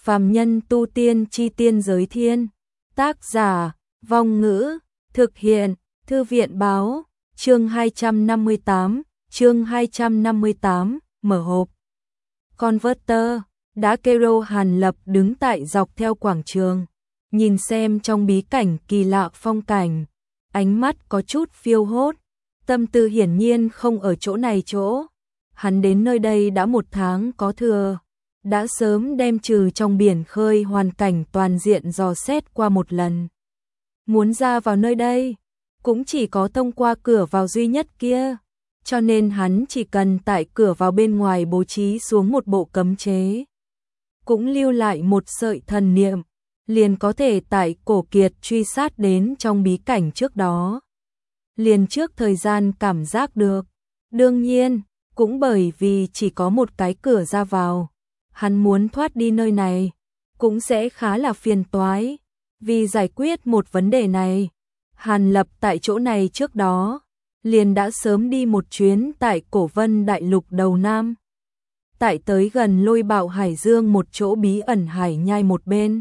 Phàm nhân tu tiên chi tiên giới thiên. Tác giả, Vong Ngữ, thực hiện, Thư viện báo, chương 258, mở hộp. Converter, đã kêu Hàn Lập đứng tại dọc theo quảng trường, nhìn xem trong bí cảnh kỳ lạ phong cảnh, ánh mắt có chút phiêu hốt, tâm tư hiển nhiên không ở chỗ này chỗ. Hắn đến nơi đây đã 1 tháng có thừa, đã sớm đem trừ trong biển khơi hoàn cảnh toàn diện dò xét qua một lần. Muốn ra vào nơi đây, cũng chỉ có thông qua cửa vào duy nhất kia, cho nên hắn chỉ cần tại cửa vào bên ngoài bố trí xuống một bộ cấm chế, cũng lưu lại một sợi thần niệm, liền có thể tại cổ kiệt truy sát đến trong bí cảnh trước đó. Liền trước thời gian cảm giác được, đương nhiên, cũng bởi vì chỉ có một cái cửa ra vào, hắn muốn thoát đi nơi này, cũng sẽ khá là phiền toái. Vì giải quyết một vấn đề này, Hàn Lập tại chỗ này trước đó, liền đã sớm đi một chuyến tại Cổ Vân Đại Lục đầu Nam. Tại tới gần Lôi Bạo Hải Dương một chỗ bí ẩn hải nhai một bên,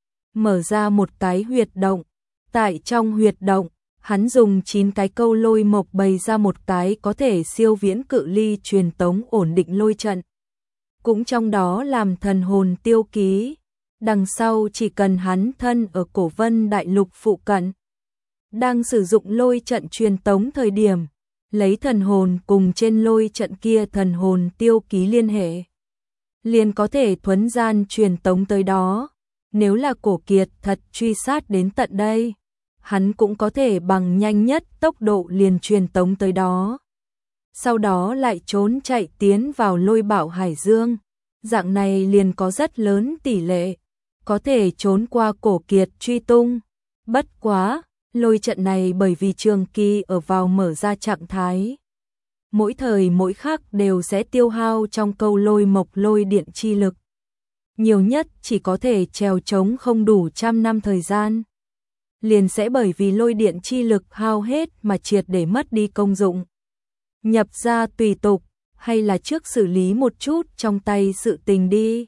mở ra một cái huyệt động. Tại trong huyệt động, hắn dùng 9 cái câu lôi mộc bày ra một cái có thể siêu viễn cự ly truyền tống ổn định lôi trận. Cũng trong đó làm thần hồn tiêu ký. Đằng sau chỉ cần hắn thân ở Cổ Vân Đại Lục phụ cận, đang sử dụng lôi trận truyền tống thời điểm, lấy thần hồn cùng trên lôi trận kia thần hồn tiêu ký liên hệ, liền có thể thuấn gian truyền tống tới đó. Nếu là cổ kiệt thật truy sát đến tận đây, hắn cũng có thể bằng nhanh nhất tốc độ liền truyền tống tới đó. Sau đó lại trốn chạy tiến vào Lôi Bạo Hải Dương, dạng này liền có rất lớn tỷ lệ có thể trốn qua cổ kiệt truy tung. Bất quá, lôi trận này bởi vì trường kỳ ở vào mở ra trạng thái, mỗi thời mỗi khắc đều sẽ tiêu hao trong câu lôi mộc lôi điện chi lực. Nhiều nhất chỉ có thể trèo trống không đủ 100 năm thời gian. Liền sẽ bởi vì lôi điện chi lực hao hết mà triệt để mất đi công dụng. Nhập ra tùy tục, hay là trước xử lý một chút trong tay sự tình đi.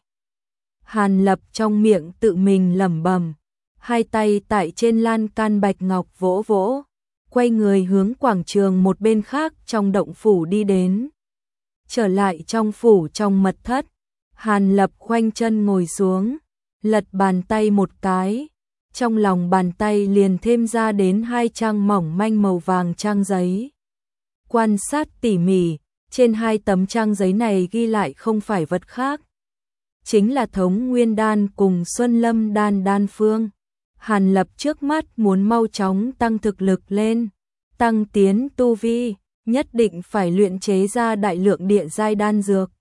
Hàn Lập trong miệng tự mình lẩm bẩm, hai tay tại trên lan can bạch ngọc vỗ vỗ, quay người hướng quảng trường một bên khác trong động phủ đi đến. Trở lại trong phủ trong mật thất, Hàn Lập khoanh chân ngồi xuống, lật bàn tay một cái, trong lòng bàn tay liền thêm ra đến 2 trang mỏng manh màu vàng trang giấy. Quan sát tỉ mỉ, trên 2 tấm trang giấy này ghi lại không phải vật khác, chính là Thống Nguyên Đan cùng Xuân Lâm Đan đan phương. Hàn Lập trước mắt muốn mau chóng tăng thực lực lên, tăng tiến tu vi, nhất định phải luyện chế ra đại lượng địa giai đan dược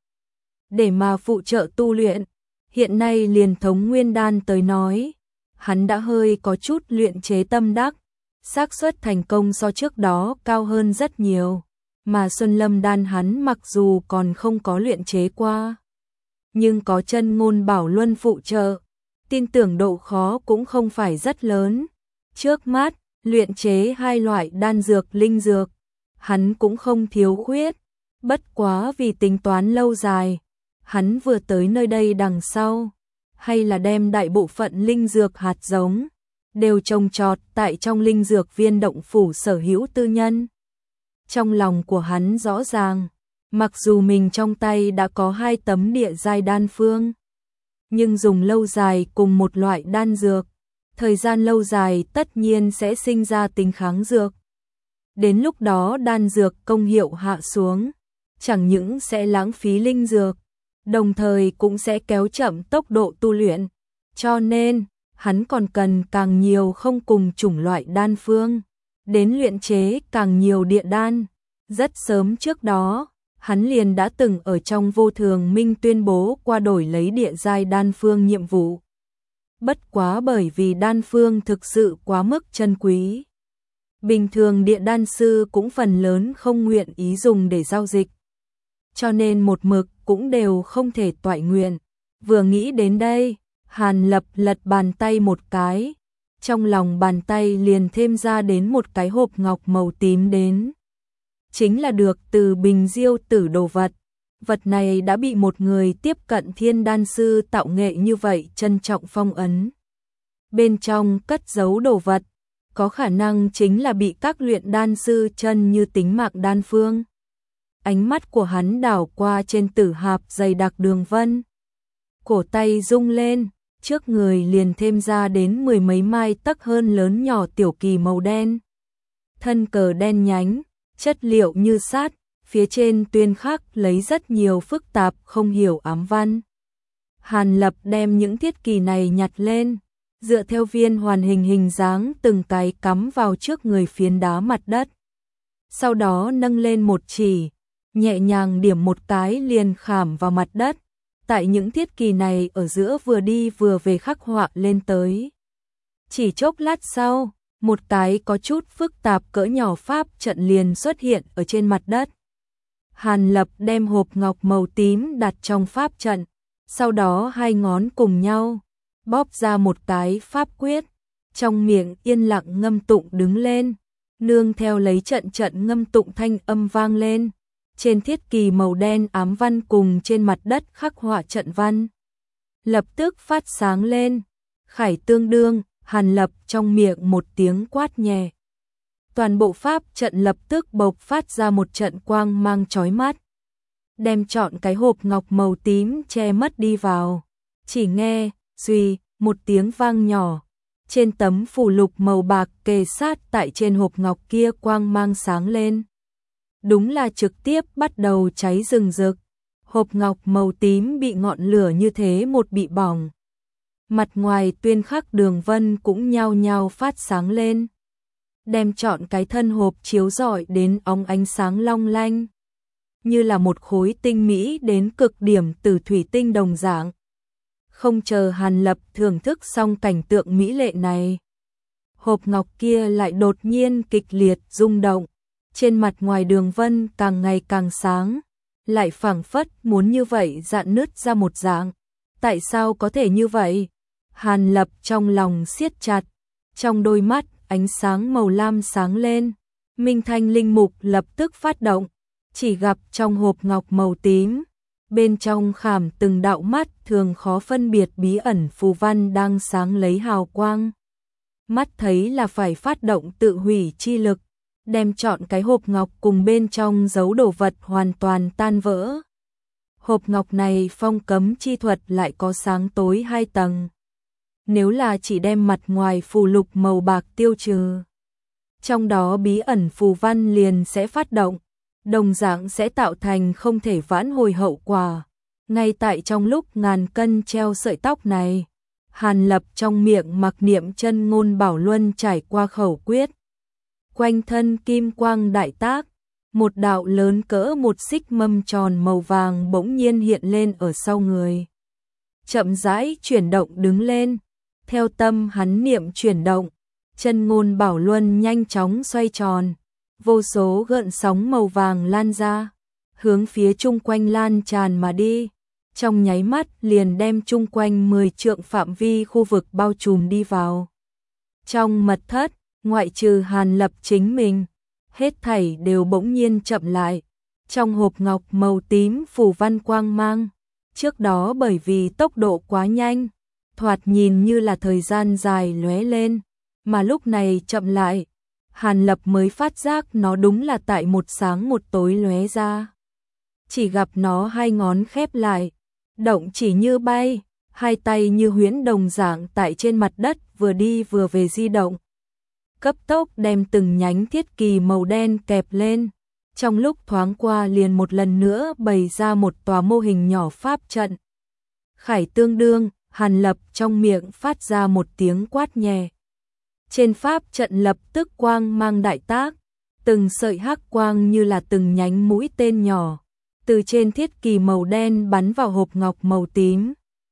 để mà phụ trợ tu luyện. Hiện nay liền Thống Nguyên Đan tới nói, hắn đã hơi có chút luyện chế tâm đắc, xác suất thành công so trước đó cao hơn rất nhiều. Mà Xuân Lâm Đan hắn mặc dù còn không có luyện chế qua, nhưng có chân ngôn bảo luân phụ trợ, tin tưởng độ khó cũng không phải rất lớn. Trước mắt, luyện chế 2 loại đan dược linh dược, hắn cũng không thiếu khuyết. Bất quá vì tính toán lâu dài, hắn vừa tới nơi đây đằng sau, hay là đem đại bộ phận linh dược hạt giống đều trồng trọt tại trong linh dược viên động phủ sở hữu tư nhân. Trong lòng của hắn rõ ràng, mặc dù mình trong tay đã có 2 tấm địa giai đan phương, nhưng dùng lâu dài cùng một loại đan dược, thời gian lâu dài tất nhiên sẽ sinh ra tính kháng dược. Đến lúc đó đan dược công hiệu hạ xuống, chẳng những sẽ lãng phí linh dược, đồng thời cũng sẽ kéo chậm tốc độ tu luyện. Cho nên, hắn còn cần càng nhiều không cùng chủng loại đan phương, đến luyện chế càng nhiều địa đan. Rất sớm trước đó, hắn liền đã từng ở trong Vô Thường Minh tuyên bố qua đổi lấy địa giai đan phương nhiệm vụ. Bất quá bởi vì đan phương thực sự quá mức chân quý, bình thường địa đan sư cũng phần lớn không nguyện ý dùng để giao dịch, cho nên một mực cũng đều không thể toại nguyện. Vừa nghĩ đến đây, Hàn Lập lật bàn tay một cái, trong lòng bàn tay liền thêm ra đến một cái hộp ngọc màu tím đến. Chính là được từ Bình Diêu Tử đồ vật. vật này đã bị một người tiếp cận thiên đan sư tạo nghệ như vậy trân trọng phong ấn. Bên trong cất giấu đồ vật, có khả năng chính là bị các luyện đan sư chân như tính mạng đan phương. Ánh mắt của hắn đảo qua trên tử hạp dày đặc đường vân. Cổ tay rung lên, trước người liền thêm ra đến 10 mấy mai tấc hơn lớn nhỏ tiểu kỳ màu đen. Thân cờ đen nhánh, chất liệu như sát, phía trên tuyên khắc lấy rất nhiều phức tạp không hiểu ám văn. Hàn Lập đem những thiết kỳ này nhặt lên, dựa theo viên hoàn hình hình dáng từng cái cắm vào trước người phiến đá mặt đất. Sau đó nâng lên một chỉ, nhẹ nhàng điểm một cái liền khảm vào mặt đất. Tại những thiết kỳ này ở giữa vừa đi vừa về khắc họa lên tới. Chỉ chốc lát sau, một cái có chút phức tạp cỡ nhỏ pháp trận liền xuất hiện ở trên mặt đất. Hàn Lập đem hộp ngọc màu tím đặt trong pháp trận, sau đó hai ngón cùng nhau, bóp ra một cái pháp quyết, trong miệng yên lặng ngâm tụng đứng lên, nương theo lấy trận trận ngâm tụng thanh âm vang lên. Trên thiết kỳ màu đen ám văn cùng trên mặt đất khắc họa trận văn. Lập tức phát sáng lên, khải tương đương, Hàn Lập trong miệng một tiếng quát nhẹ. Toàn bộ pháp trận lập tức bộc phát ra một trận quang mang chói mắt. Đem trọn cái hộp ngọc màu tím che mất đi vào. Chỉ nghe, suy, một tiếng vang nhỏ. Trên tấm phù lục màu bạc kề sát tại trên hộp ngọc kia quang mang sáng lên. Đúng là trực tiếp bắt đầu cháy rừng rực. Hộp ngọc màu tím bị ngọn lửa như thế một bị bỏng. Mặt ngoài tuyên khắc đường vân cũng nhao nhao phát sáng lên. Đem trọn cái thân hộp chiếu rọi đến óng ánh sáng long lanh. Như là một khối tinh mỹ đến cực điểm từ thủy tinh đồng dạng. Không chờ Hàn Lập thưởng thức xong cảnh tượng mỹ lệ này. Hộp ngọc kia lại đột nhiên kịch liệt rung động. Trên mặt ngoài đường vân càng ngày càng sáng, lại phảng phất muốn như vậy rạn nứt ra một dạng. Tại sao có thể như vậy? Hàn Lập trong lòng siết chặt, trong đôi mắt ánh sáng màu lam sáng lên. Minh Thanh linh mục lập tức phát động, chỉ gặp trong hộp ngọc màu tím, bên trong khảm từng đạo mắt thường khó phân biệt bí ẩn phù văn đang sáng lấy hào quang. Mắt thấy là phải phát động tự hủy chi lực, đem trọn cái hộp ngọc cùng bên trong giấu đồ vật hoàn toàn tan vỡ. Hộp ngọc này phong cấm chi thuật lại có sáng tối 2 tầng. Nếu là chỉ đem mặt ngoài phù lục màu bạc tiêu trừ, trong đó bí ẩn phù văn liền sẽ phát động, đồng dạng sẽ tạo thành không thể vãn hồi hậu quả. Ngay tại trong lúc ngàn cân treo sợi tóc này, Hàn Lập trong miệng mặc niệm chân ngôn bảo luân trải qua khẩu quyết. Quanh thân kim quang đại tác, một đạo lớn cỡ một xích mâm tròn màu vàng bỗng nhiên hiện lên ở sau người. Chậm rãi chuyển động đứng lên, theo tâm hắn niệm chuyển động, chân ngôn bảo luân nhanh chóng xoay tròn, vô số gợn sóng màu vàng lan ra, hướng phía chung quanh lan tràn mà đi, trong nháy mắt liền đem chung quanh 10 trượng phạm vi khu vực bao trùm đi vào. Trong mật thất, ngoại trừ Hàn Lập chính mình, hết thảy đều bỗng nhiên chậm lại. Trong hộp ngọc màu tím phủ văn quang mang, trước đó bởi vì tốc độ quá nhanh, thoạt nhìn như là thời gian dài lóe lên, mà lúc này chậm lại. Hàn Lập mới phát giác nó đúng là tại một sáng một tối lóe ra. Chỉ gặp nó hai ngón khép lại, động chỉ như bay, hai tay như huyễn đồng dạng tại trên mặt đất vừa đi vừa về di động. Cấp tốc đem từng nhánh thiết kỳ màu đen kẹp lên, trong lúc thoáng qua liền một lần nữa bày ra một tòa mô hình nhỏ pháp trận. Khải tương đương, Hàn Lập trong miệng phát ra một tiếng quát nhẹ. Trên pháp trận lập tức quang mang đại tác, từng sợi hắc quang như là từng nhánh mũi tên nhỏ, từ trên thiết kỳ màu đen bắn vào hộp ngọc màu tím.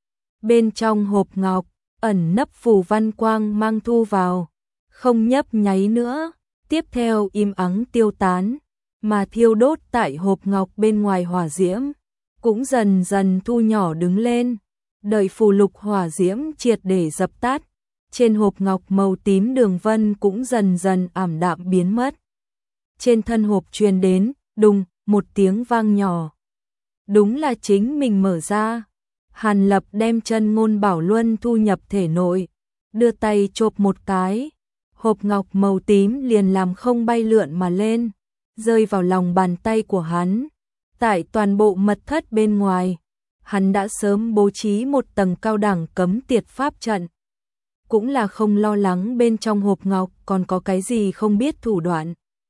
Bên trong hộp ngọc, ẩn nấp phù văn quang mang thu vào, không nhấp nháy nữa, tiếp theo im ắng tiêu tán, mà thiêu đốt tại hộp ngọc bên ngoài hỏa diễm, cũng dần dần thu nhỏ đứng lên, đợi phù lục hỏa diễm triệt để dập tắt. Trên hộp ngọc màu tím đường vân cũng dần dần ảm đạm biến mất. Trên thân hộp truyền đến, đùng, một tiếng vang nhỏ. đúng là chính mình mở ra. Hàn Lập đem chân Ngôn Bảo Luân thu nhập thể nội, đưa tay chộp một cái, hộp ngọc màu tím liền làm không bay lượn mà lên, rơi vào lòng bàn tay của hắn. Tại toàn bộ mật thất bên ngoài, hắn đã sớm bố trí một tầng cao đẳng cấm tiệt pháp trận. Cũng là không lo lắng bên trong hộp ngọc còn có cái gì không biết thủ đoạn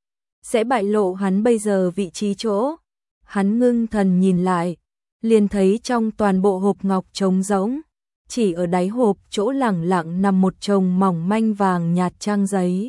sẽ bại lộ hắn bây giờ vị trí chỗ. Hắn ngưng thần nhìn lại, liền thấy trong toàn bộ hộp ngọc trống rỗng, chỉ ở đáy hộp chỗ lẳng lặng nằm một chồng mỏng manh vàng nhạt trang giấy.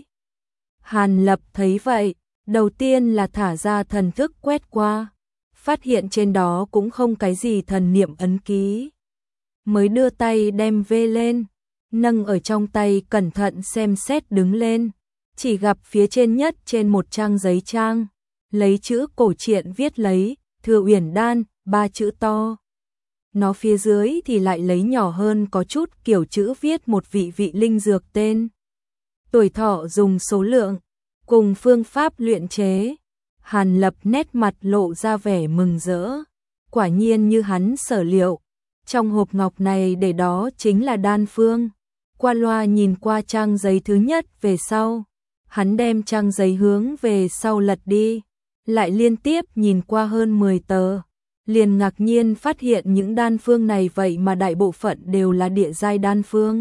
Hàn Lập thấy vậy, đầu tiên là thả ra thần thức quét qua, phát hiện trên đó cũng không cái gì thần niệm ấn ký. Mới đưa tay đem vê lên, nâng ở trong tay cẩn thận xem xét đứng lên, chỉ gặp phía trên nhất trên một trang giấy trang, lấy chữ cổ truyện viết lấy Thừa Uyển Đan, 3 chữ to. Nó phía dưới thì lại lấy nhỏ hơn có chút kiểu chữ viết một vị linh dược tên, tuổi thọ, dùng số lượng, cùng phương pháp luyện chế. Hàn Lập nét mặt lộ ra vẻ mừng rỡ. Quả nhiên như hắn sở liệu, trong hộp ngọc này để đó chính là đan phương. Qua loa nhìn qua trang giấy thứ nhất về sau, hắn đem trang giấy hướng về sau lật đi, lại liên tiếp nhìn qua hơn 10 tờ, liền ngạc nhiên phát hiện những đan phương này vậy mà đại bộ phận đều là địa giai đan phương.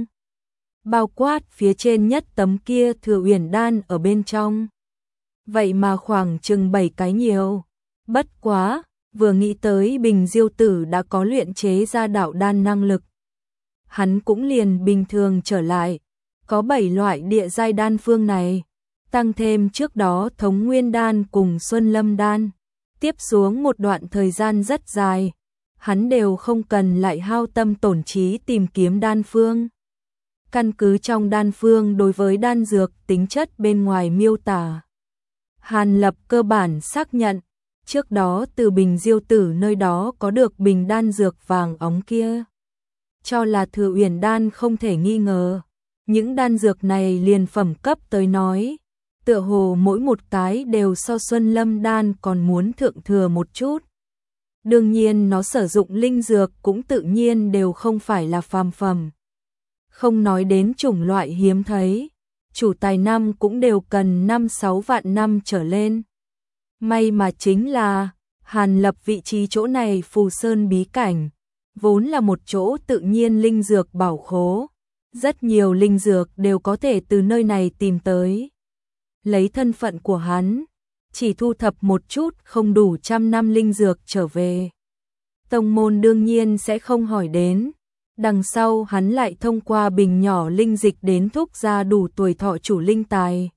Bao quát phía trên nhất tấm kia Thừa Uyển Đan ở bên trong. Vậy mà khoảng chừng 7 cái nhiều. Bất quá, vừa nghĩ tới Bình Diêu Tử đã có luyện chế ra đạo đan năng lực, hắn cũng liền bình thường trở lại. Có 7 loại địa giai đan phương này, tăng thêm trước đó Thống Nguyên Đan cùng Xuân Lâm Đan. Tiếp xuống một đoạn thời gian rất dài, hắn đều không cần lại hao tâm tổn trí tìm kiếm đan phương. Căn cứ trong đan phương đối với đan dược tính chất bên ngoài miêu tả, Hàn Lập cơ bản xác nhận, trước đó từ Bình Diêu Tử nơi đó có được bình đan dược vàng óng kia, cho là Thừa Uyển Đan không thể nghi ngờ. Những đan dược này liền phẩm cấp tới nói, tựa hồ mỗi một cái đều so Xuân Lâm Đan còn muốn thượng thừa một chút. Đương nhiên nó sử dụng linh dược cũng tự nhiên đều không phải là phàm phẩm. Không nói đến chủng loại hiếm thấy, chủ tài năm cũng đều cần 5-6 vạn năm trở lên. May mà chính là, Hàn Lập vị trí chỗ này Phù Sơn bí cảnh, vốn là một chỗ tự nhiên linh dược bảo khố. Rất nhiều linh dược đều có thể từ nơi này tìm tới. Lấy thân phận của hắn, chỉ thu thập một chút không đủ 100 năm linh dược trở về, tông môn đương nhiên sẽ không hỏi đến. Đằng sau hắn lại thông qua bình nhỏ linh dịch đến thúc ra đủ tuổi thọ chủ linh tài.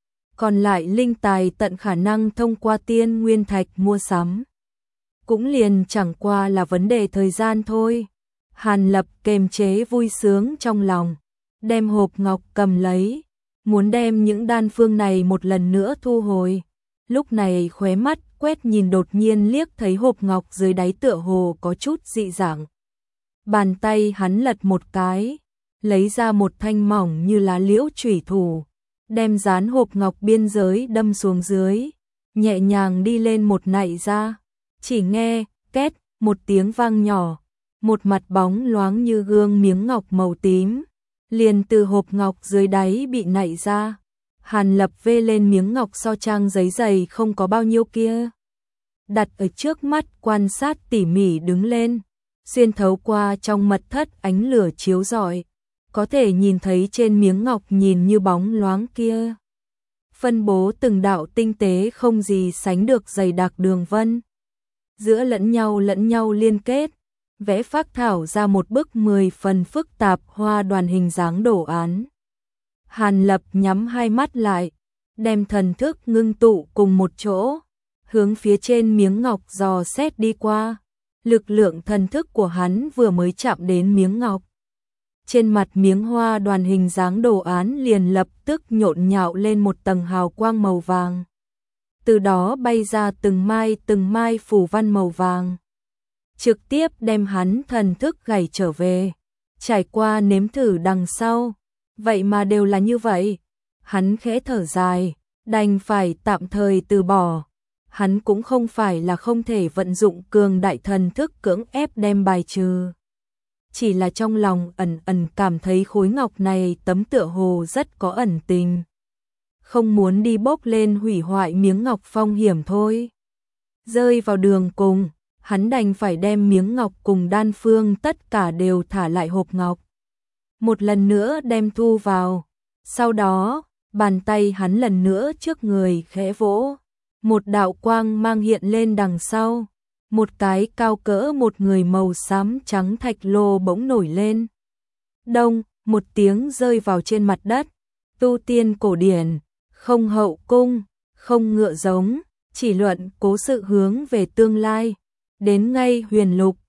Còn lại linh tài tận khả năng thông qua tiên nguyên thạch mua sắm. Cũng liền chẳng qua là vấn đề thời gian thôi. Hàn Lập kềm chế vui sướng trong lòng, đem hộp ngọc cầm lấy, muốn đem những đan phương này một lần nữa thu hồi. Lúc này khóe mắt quét nhìn đột nhiên liếc thấy hộp ngọc dưới đáy tựa hồ có chút dị dạng. Bàn tay hắn lật một cái, lấy ra một thanh mỏng như lá liễu chủy thủ, đem dán hộp ngọc biên giới đâm xuống dưới, nhẹ nhàng đi lên một nạy ra, chỉ nghe két một tiếng vang nhỏ, một mặt bóng loáng như gương miếng ngọc màu tím liền từ hộp ngọc dưới đáy bị nạy ra. Hàn Lập vê lên miếng ngọc so trang giấy dày không có bao nhiêu kia, đặt ở trước mắt quan sát tỉ mỉ đứng lên, xuyên thấu qua trong mật thất ánh lửa chiếu rọi, có thể nhìn thấy trên miếng ngọc nhìn như bóng loáng kia, phân bố từng đạo tinh tế không gì sánh được dày đặc đường vân, giữa lẫn nhau liên kết, vẽ phác thảo ra một bức 10 phần phức tạp hoa đoàn hình dáng đồ án. Hàn Lập nhắm hai mắt lại, đem thần thức ngưng tụ cùng một chỗ, hướng phía trên miếng ngọc dò xét đi qua. Lực lượng thần thức của hắn vừa mới chạm đến miếng ngọc, trên mặt miếng hoa đoàn hình dáng đồ án liền lập tức nhộn nhạo lên một tầng hào quang màu vàng. Từ đó bay ra từng mai phủ văn màu vàng, trực tiếp đem hắn thần thức gảy trở về. Trải qua nếm thử đằng sau, vậy mà đều là như vậy. Hắn khẽ thở dài, đành phải tạm thời từ bỏ. hắn cũng không phải là không thể vận dụng cường đại thần thức cưỡng ép đem bài trừ. Chỉ là trong lòng ẩn ẩn cảm thấy khối ngọc này tấm tựa hồ rất có ẩn tình. Không muốn đi bốc lên hủy hoại miếng ngọc phong hiểm thôi. Rơi vào đường cùng, hắn đành phải đem miếng ngọc cùng đan phương tất cả đều thả lại hộp ngọc. Một lần nữa đem thu vào. Sau đó, bàn tay hắn lần nữa trước người khẽ vỗ. Một đạo quang mang hiện lên đằng sau. Một cái cao cỡ một người màu xám trắng thạch lô bỗng nổi lên. Đông, một tiếng rơi vào trên mặt đất. Tu tiên cổ điển, không hậu cung, không ngựa giống, chỉ luận cố sự hướng về tương lai. Đến ngay huyền lục,